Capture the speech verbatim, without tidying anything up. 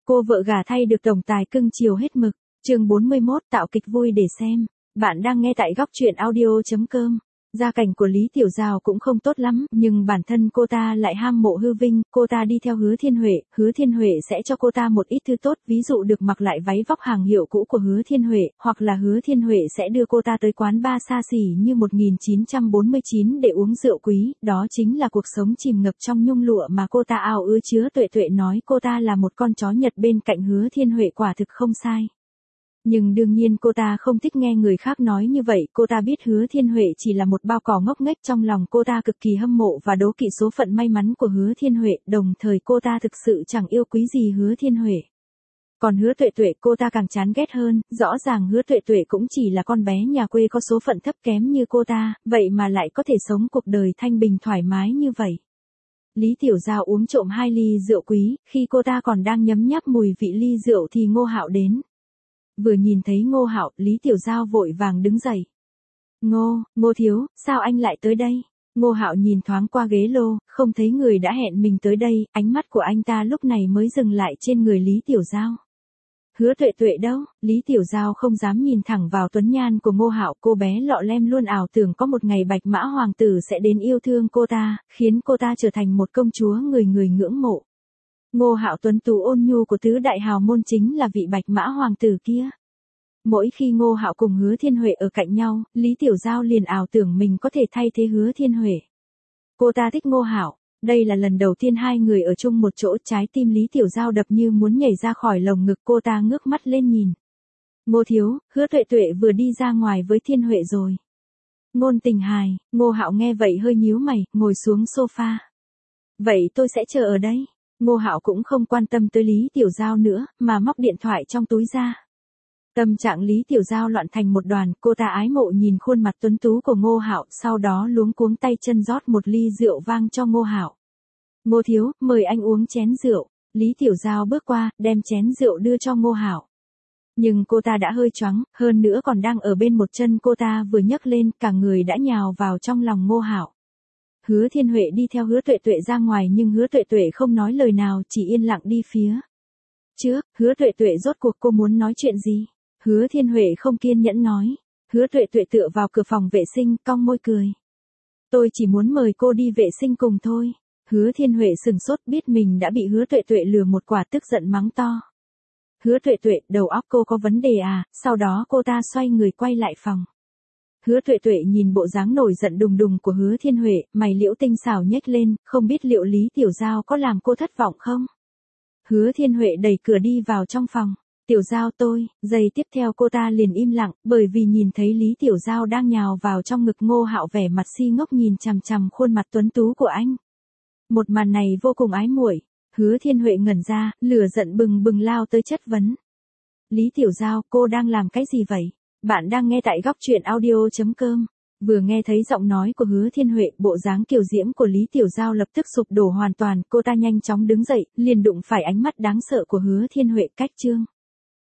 Cô vợ gả thay được tổng tài cưng chiều hết mực. Chương bốn mươi mốt, tạo kịch vui để xem. Bạn đang nghe tại góc truyện audio chấm com. Gia cảnh của Lý Tiểu Giao cũng không tốt lắm, nhưng bản thân cô ta lại ham mộ hư vinh, cô ta đi theo Hứa Thiên Huệ, Hứa Thiên Huệ sẽ cho cô ta một ít thứ tốt, ví dụ được mặc lại váy vóc hàng hiệu cũ của Hứa Thiên Huệ, hoặc là Hứa Thiên Huệ sẽ đưa cô ta tới quán bar xa xỉ như một nghìn chín trăm bốn mươi chín để uống rượu quý, đó chính là cuộc sống chìm ngập trong nhung lụa mà cô ta ao ước. Chứa Tuệ Tuệ nói cô ta là một con chó Nhật bên cạnh Hứa Thiên Huệ quả thực không sai. Nhưng đương nhiên cô ta không thích nghe người khác nói như vậy, cô ta biết Hứa Thiên Huệ chỉ là một bao cỏ ngốc nghếch, trong lòng cô ta cực kỳ hâm mộ và đố kỵ số phận may mắn của Hứa Thiên Huệ, đồng thời cô ta thực sự chẳng yêu quý gì Hứa Thiên Huệ. Còn Hứa Tuệ Tuệ cô ta càng chán ghét hơn, rõ ràng Hứa Tuệ Tuệ cũng chỉ là con bé nhà quê có số phận thấp kém như cô ta, vậy mà lại có thể sống cuộc đời thanh bình thoải mái như vậy. Lý Tiểu Giao uống trộm hai ly rượu quý, khi cô ta còn đang nhấm nháp mùi vị ly rượu thì Ngô Hạo đến. Vừa nhìn thấy Ngô Hạo, Lý Tiểu Giao vội vàng đứng dậy. Ngô, Ngô thiếu, sao anh lại tới đây? Ngô Hạo nhìn thoáng qua ghế lô, không thấy người đã hẹn mình tới đây, ánh mắt của anh ta lúc này mới dừng lại trên người Lý Tiểu Giao. Hứa Tuệ Tuệ đâu? Lý Tiểu Giao không dám nhìn thẳng vào tuấn nhan của Ngô Hạo, cô bé lọ lem luôn ảo tưởng có một ngày Bạch Mã Hoàng tử sẽ đến yêu thương cô ta, khiến cô ta trở thành một công chúa người người ngưỡng mộ. Ngô Hạo tuấn tú ôn nhu của tứ đại hào môn chính là vị Bạch Mã Hoàng tử kia. Mỗi khi Ngô Hạo cùng Hứa Thiên Huệ ở cạnh nhau, Lý Tiểu Giao liền ảo tưởng mình có thể thay thế Hứa Thiên Huệ. Cô ta thích Ngô Hạo, đây là lần đầu tiên hai người ở chung một chỗ, trái tim Lý Tiểu Giao đập như muốn nhảy ra khỏi lồng ngực, cô ta ngước mắt lên nhìn. Ngô thiếu, Hứa Tuệ Tuệ vừa đi ra ngoài với Thiên Huệ rồi. Ngôn tình hài, Ngô Hạo nghe vậy hơi nhíu mày, ngồi xuống sofa. Vậy tôi sẽ chờ ở đây. Ngô Hạo cũng không quan tâm tới Lý Tiểu Giao nữa, mà móc điện thoại trong túi ra. Tâm trạng Lý Tiểu Giao loạn thành một đoàn, cô ta ái mộ nhìn khuôn mặt tuấn tú của Ngô Hạo, sau đó luống cuống tay chân rót một ly rượu vang cho Ngô Hạo. Ngô thiếu, mời anh uống chén rượu. Lý Tiểu Giao bước qua, đem chén rượu đưa cho Ngô Hạo. Nhưng cô ta đã hơi choáng, hơn nữa còn đang ở bên một chân cô ta vừa nhấc lên, cả người đã nhào vào trong lòng Ngô Hạo. Hứa Thiên Huệ đi theo Hứa Tuệ Tuệ ra ngoài, nhưng Hứa Tuệ Tuệ không nói lời nào, chỉ yên lặng đi phía trước. Hứa Tuệ Tuệ rốt cuộc cô muốn nói chuyện gì? Hứa Thiên Huệ không kiên nhẫn nói. Hứa Tuệ Tuệ tựa vào cửa phòng vệ sinh, cong môi cười. Tôi chỉ muốn mời cô đi vệ sinh cùng thôi. Hứa Thiên Huệ sừng sốt, biết mình đã bị Hứa Tuệ Tuệ lừa một quả, tức giận mắng to. Hứa Tuệ Tuệ, đầu óc cô có vấn đề à? Sau đó cô ta xoay người quay lại phòng. Hứa Tuệ Tuệ nhìn bộ dáng nổi giận đùng đùng của Hứa Thiên Huệ, mày liễu tinh xảo nhếch lên, không biết liệu Lý Tiểu Giao có làm cô thất vọng không? Hứa Thiên Huệ đẩy cửa đi vào trong phòng. Tiểu Giao tôi, giây tiếp theo cô ta liền im lặng, bởi vì nhìn thấy Lý Tiểu Giao đang nhào vào trong ngực Ngô Hạo, vẻ mặt si ngốc nhìn chằm chằm khuôn mặt tuấn tú của anh. Một màn này vô cùng ái muội. Hứa Thiên Huệ ngẩn ra, lửa giận bừng bừng lao tới chất vấn. Lý Tiểu Giao, cô đang làm cái gì vậy? Bạn đang nghe tại góc truyện audio chấm com. Vừa nghe thấy giọng nói của Hứa Thiên Huệ, bộ dáng kiều diễm của Lý Tiểu Giao lập tức sụp đổ hoàn toàn, cô ta nhanh chóng đứng dậy, liền đụng phải ánh mắt đáng sợ của Hứa Thiên Huệ. Cách chương